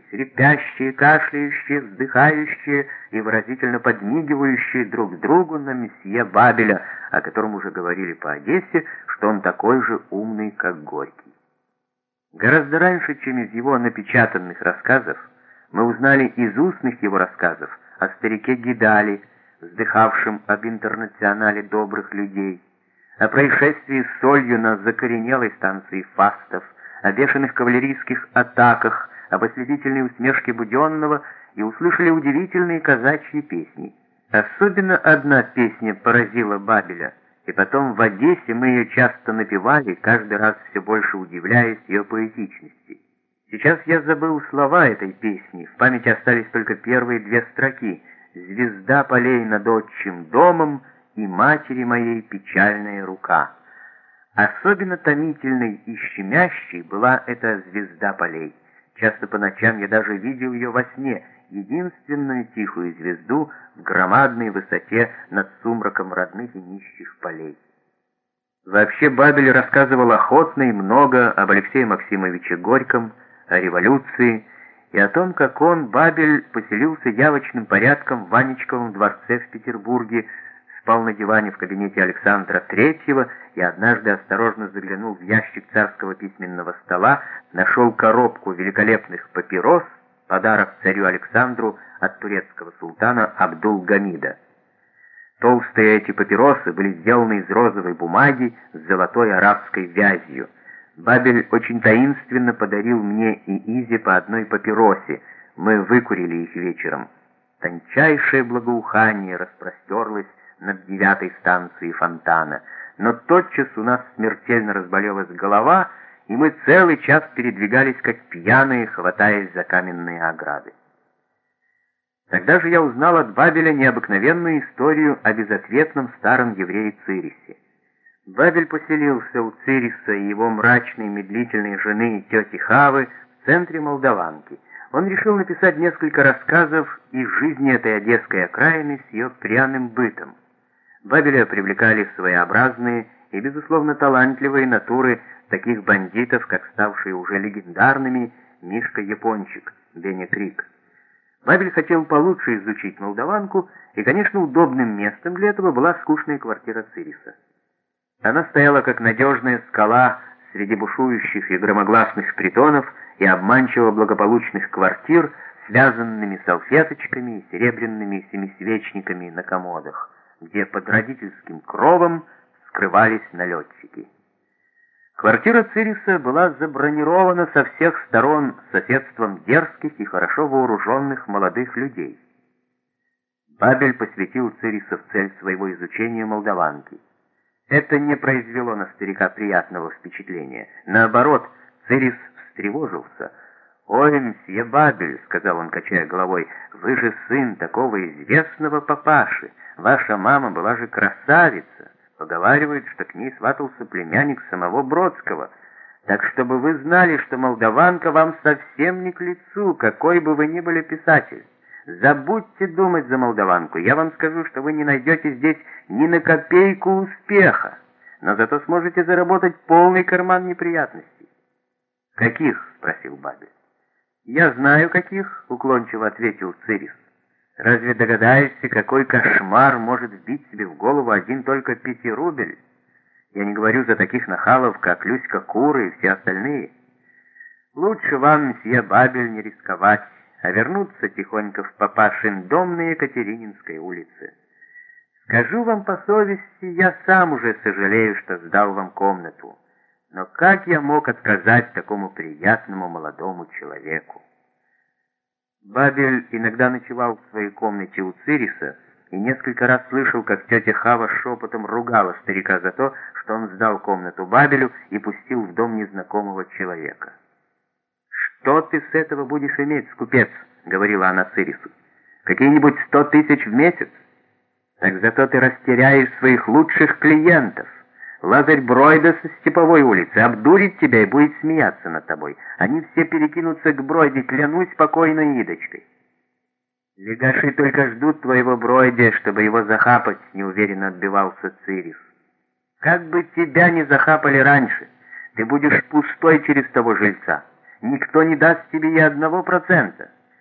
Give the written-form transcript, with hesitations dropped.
репящие, кашляющие, вздыхающие и выразительно подмигивающие друг другу на месье Бабеля, о котором уже говорили по Одессе, что он такой же умный, как Горький. Гораздо раньше, чем из его напечатанных рассказов, мы узнали из устных его рассказов о старике Гидале, вздыхавшем об интернационале добрых людей, о происшествии с солью на закоренелой станции Фастов, о бешеных кавалерийских атаках, об ослепительной усмешке Буденного и услышали удивительные казачьи песни. Особенно одна песня поразила Бабеля, и потом в Одессе мы ее часто напевали, каждый раз все больше удивляясь ее поэтичности. Сейчас я забыл слова этой песни, в памяти остались только первые две строки: «Звезда полей над отчим домом и матери моей печальная рука». Особенно томительной и щемящей была эта звезда полей. Часто по ночам я даже видел ее во сне, единственную тихую звезду в громадной высоте над сумраком родных и нищих полей. Вообще Бабель рассказывал охотно и много об Алексее Максимовиче Горьком, о революции и о том, как он, Бабель, поселился явочным порядком в Ванечковом дворце в Петербурге, спал на диване в кабинете Александра III и однажды осторожно заглянул в ящик царского письменного стола, нашел коробку великолепных папирос, подарок царю Александру от турецкого султана Абдул-Гамида. Толстые эти папиросы были сделаны из розовой бумаги с золотой арабской вязью. Бабель очень таинственно подарил мне и Изе по одной папиросе. Мы выкурили их вечером. Тончайшее благоухание распростерлось над 9-й станцией фонтана, но тотчас у нас смертельно разболелась голова, и мы целый час передвигались как пьяные, хватаясь за каменные ограды. Тогда же я узнал от Бабеля необыкновенную историю о безответном старом еврее Цирисе. Бабель поселился у Цириса и его мрачной медлительной жены тети Хавы в центре Молдаванки. Он решил написать несколько рассказов из жизни этой одесской окраины с ее пряным бытом. Бабеля привлекали своеобразные и, безусловно, талантливые натуры таких бандитов, как ставшие уже легендарными Мишка-япончик, Беня Крик. Бабель хотел получше изучить Молдаванку, и, конечно, удобным местом для этого была скучная квартира Цириса. Она стояла как надежная скала среди бушующих и громогласных притонов и обманчиво благополучных квартир, связанными салфеточками и серебряными семисвечниками на комодах, где под родительским кровом скрывались налетчики. Квартира Цириса была забронирована со всех сторон соседством дерзких и хорошо вооруженных молодых людей. Бабель посвятил Цириса в цель своего изучения Молдаванки. Это не произвело на старика приятного впечатления. Наоборот, Цирис встревожился. «Ой, мсье Бабель», — сказал он, качая головой, — «вы же сын такого известного папаши. Ваша мама была же красавица. Поговаривают, что к ней сватался племянник самого Бродского. Так чтобы вы знали, что Молдаванка вам совсем не к лицу, какой бы вы ни были писатель. Забудьте думать за Молдаванку. Я вам скажу, что вы не найдете здесь ни на копейку успеха, но зато сможете заработать полный карман неприятностей». «Каких?» — спросил Бабель. «Я знаю, каких», — уклончиво ответил Цирис. «Разве догадаешься, какой кошмар может вбить себе в голову один только пятирубль? Я не говорю за таких нахалов, как Люська Кура и все остальные. Лучше вам, мсье Бабель, не рисковать, а вернуться тихонько в папашин дом на Екатерининской улице. Скажу вам по совести, я сам уже сожалею, что сдал вам комнату. Но как я мог отказать такому приятному молодому человеку?» Бабель иногда ночевал в своей комнате у Цириса и несколько раз слышал, как тетя Хава шепотом ругала старика за то, что он сдал комнату Бабелю и пустил в дом незнакомого человека. «Что ты с этого будешь иметь, скупец?» — говорила она Цирису. «Какие-нибудь 100 тысяч в месяц? Так зато ты растеряешь своих лучших клиентов. Лазарь Бройда со Степовой улицы обдурит тебя и будет смеяться над тобой. Они все перекинутся к Бройде, клянусь покойной Идочкой». «Легаши только ждут твоего Бройде, чтобы его захапать», — неуверенно отбивался Цирис. «Как бы тебя не захапали раньше, ты будешь пустой через того жильца. никто не даст тебе и 1%.